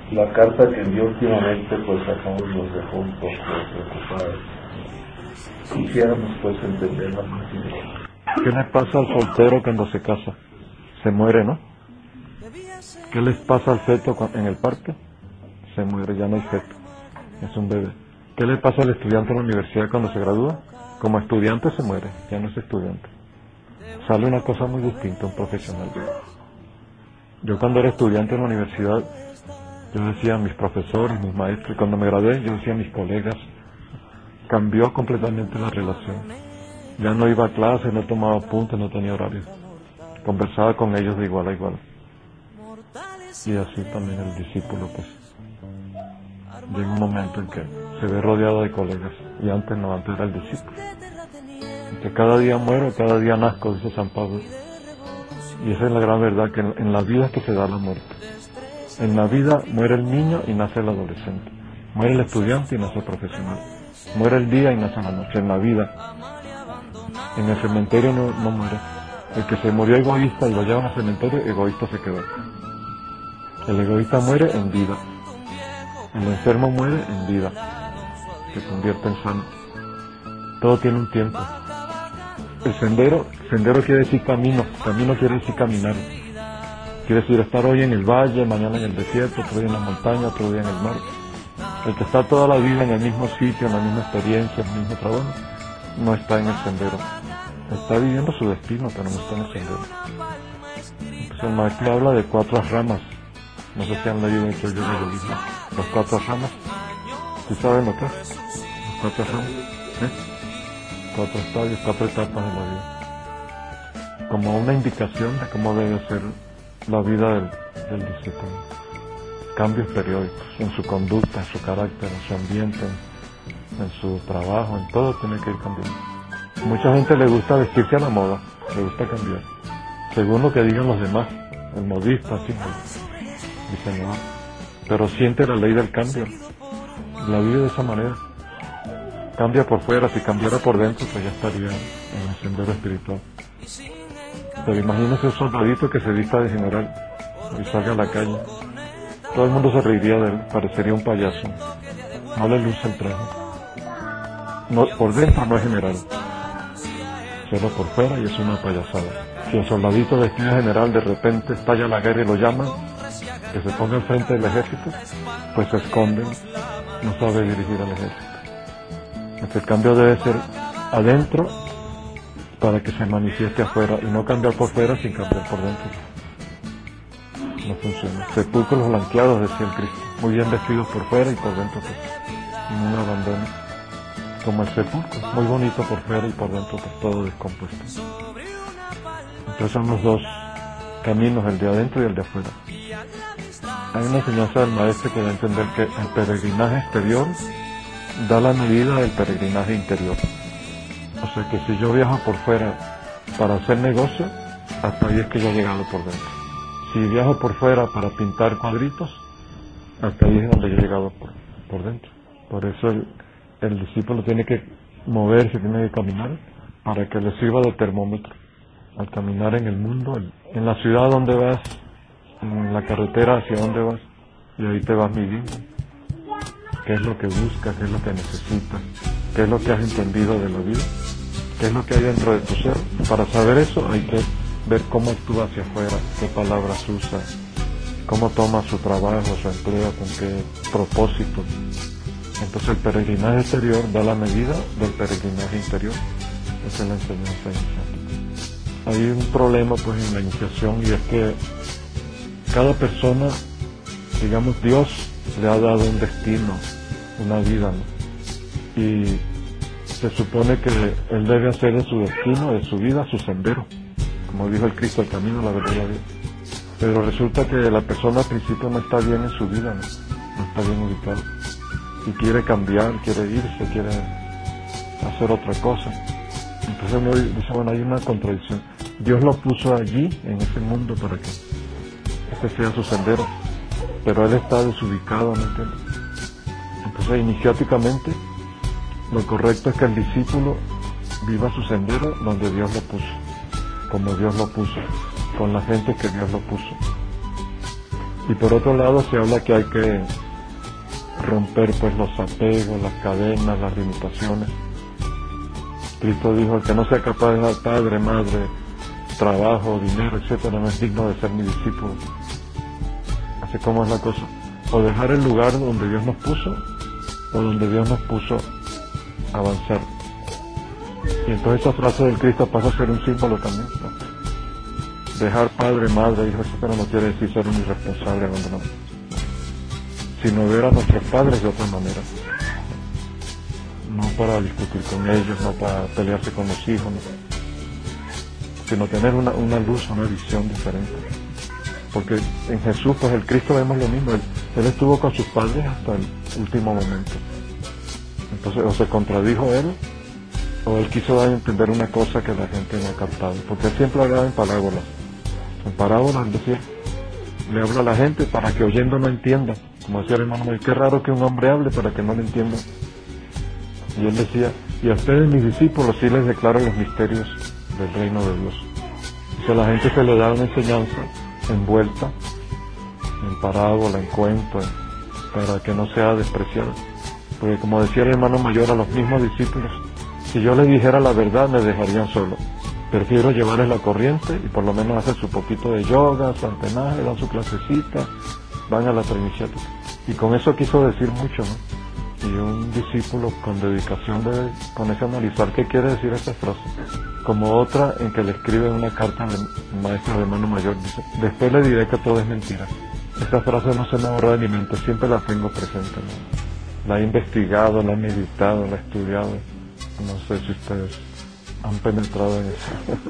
La carta que envió últimamente pues a todos nos dejó un poco preocupados. Quisiéramos pues entenderla más. ¿Qué le pasa al soltero cuando se casa? Se muere, ¿no? ¿Qué les pasa al feto en el parque? Se muere, ya no hay feto, es un bebé. ¿Qué le pasa al estudiante en la universidad cuando se gradúa? Como estudiante se muere, ya no es estudiante. Sale una cosa muy distinta, un profesional. Yo cuando era estudiante en la universidad, yo decía a mis profesores, mis maestros, y cuando me gradué, yo decía a mis colegas, cambió completamente la relación. Ya no iba a clase, no tomaba apuntes, no tenía horario. Conversaba con ellos de igual a igual. Y así también el discípulo, pues, llega un momento en que se ve rodeado de colegas. Y antes no, antes era el discípulo. Y que cada día muero, cada día nazco, dice San Pablo. Y esa es la gran verdad, que en la vida es que se da la muerte. En la vida muere el niño y nace el adolescente. Muere el estudiante y nace el profesional. Muere el día y nace la noche. En la vida. En el cementerio no muere. El que se murió egoísta y lo llevan al cementerio, egoísta se quedó. El egoísta muere en vida. El enfermo muere en vida. Se convierte en sano. Todo tiene un tiempo. El sendero quiere decir camino. Camino quiere decir caminar. Quiere decir estar hoy en el valle, mañana en el desierto, otro día en la montaña, otro día en el mar. El que está toda la vida en el mismo sitio, en la misma experiencia, en el mismo trabajo, no está en el sendero. Está viviendo su destino, pero no está en el sendero. Entonces el maestro habla de 4 ramas. No sé si han leído el yoga de budismo. Las 4 ramas. ¿Sí saben lo que es? Las 4 ramas. 4 estadios, 4 etapas de la vida. Como una indicación de cómo debe ser la vida del discípulo. Cambios periódicos en su conducta, en su carácter, en su ambiente, en su trabajo, en todo tiene que ir cambiando. Mucha gente le gusta vestirse a la moda, le gusta cambiar, según lo que digan los demás, el modista, así, el diseñador, pero siente la ley del cambio, la vive de esa manera, cambia por fuera, si cambiara por dentro, pues ya estaría en el sendero espiritual. Pero imagínese un soldadito que se vista de general y salga a la calle. Todo el mundo se reiría de él, parecería un payaso. No le luce el traje. No, por dentro no es general, solo por fuera y es una payasada. Si el soldadito vestido de general de repente estalla la guerra y lo llaman, que se ponga enfrente del ejército, pues se esconde, no sabe dirigir al ejército. El cambio debe ser adentro para que se manifieste afuera y no cambiar por fuera sin cambiar por dentro. No funciona. Sepulcros blanqueados, decía el Cristo, muy bien vestidos por fuera y por dentro, pues, sin un abandono. Como el sepulcro, muy bonito por fuera y por dentro, pues todo descompuesto. Entonces son los 2 caminos, el de adentro y el de afuera. Hay una enseñanza del maestro que da a entender que el peregrinaje exterior da la medida del peregrinaje interior. O sea que si yo viajo por fuera para hacer negocio, hasta ahí es que yo he llegado por dentro. Si viajo por fuera para pintar cuadritos, hasta ahí es donde yo he llegado por dentro. Por eso el discípulo tiene que moverse, tiene que caminar, para que le sirva de termómetro. Al caminar en el mundo, en la ciudad donde vas, en la carretera hacia donde vas, y ahí te vas midiendo. ¿Qué es lo que buscas? ¿Qué es lo que necesitas? ¿Qué es lo que has entendido de la vida? ¿Qué es lo que hay dentro de tu ser? Para saber eso hay que ver cómo actúa hacia afuera, qué palabras usa, cómo toma su trabajo, su empleo, con qué propósito. Entonces el peregrinaje exterior da la medida del peregrinaje interior. Esa es la enseñanza iniciática. Hay un problema pues en la iniciación, y es que cada persona, digamos, Dios le ha dado un destino, una vida, ¿no? Y se supone que él debe hacer de su destino, de su vida, su sendero. Como dijo el Cristo, el camino, la verdad y la vida. Pero resulta que la persona al principio no está bien en su vida, no está bien ubicada. Y quiere cambiar, quiere irse, quiere hacer otra cosa. Entonces uno dice, bueno, hay una contradicción. Dios lo puso allí, en ese mundo, para que este sea su sendero. Pero él está desubicado, ¿me entiendes? Entonces, iniciáticamente, lo correcto es que el discípulo viva su sendero donde Dios lo puso, como Dios lo puso, con la gente que Dios lo puso. Y por otro lado se habla que hay que romper pues los apegos, las cadenas, las limitaciones. Cristo dijo: el que no sea capaz de dar padre, madre, trabajo, dinero, etcétera, no es digno de ser mi discípulo. Así como es la cosa. O dejar el lugar donde Dios nos puso, o donde Dios nos puso, avanzar. Y entonces esa frase del Cristo pasa a ser un símbolo también, ¿no? Dejar padre, madre, hijos, pero no quiere decir ser un irresponsable abandonado, sino ver a nuestros padres de otra manera, no para discutir con ellos, no para pelearse con los hijos, no, sino tener una luz, una visión diferente. Porque en Jesús, pues el Cristo vemos lo mismo, él estuvo con sus padres hasta el último momento. Entonces, o se contradijo él, o él quiso dar a entender una cosa que la gente no ha captado, porque él siempre hablaba en parábolas. En parábolas, es decir, le habla a la gente para que oyendo no entienda. Como decía el hermano Mayor, qué raro que un hombre hable para que no lo entiendan. Y él decía: y a ustedes, mis discípulos, sí les declaro los misterios del reino de Dios. O sea, a la gente se le da una enseñanza envuelta en parábola, en cuento, para que no sea despreciada. Porque como decía el hermano Mayor a los mismos discípulos, si yo les dijera la verdad me dejarían solo. Prefiero llevarles la corriente y por lo menos hacer su poquito de yoga, centenaje, dan su clasecita, van a la iniciativa. Y con eso quiso decir mucho, ¿no? Y un discípulo con dedicación debe ponerse a analizar qué quiere decir esta frase. Como otra en que le escribe una carta al maestro de hermano Mayor, dice: después le diré que todo es mentira. Esta frase no se me borra de mi mente, siempre la tengo presente, ¿no? La he investigado, la he meditado, la he estudiado. No sé si ustedes han penetrado en eso.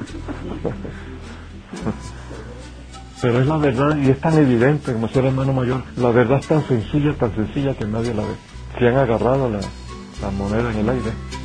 Pero es la verdad y es tan evidente, como decía el hermano Mayor, la verdad es tan sencilla que nadie la ve. Si han agarrado la moneda en el aire.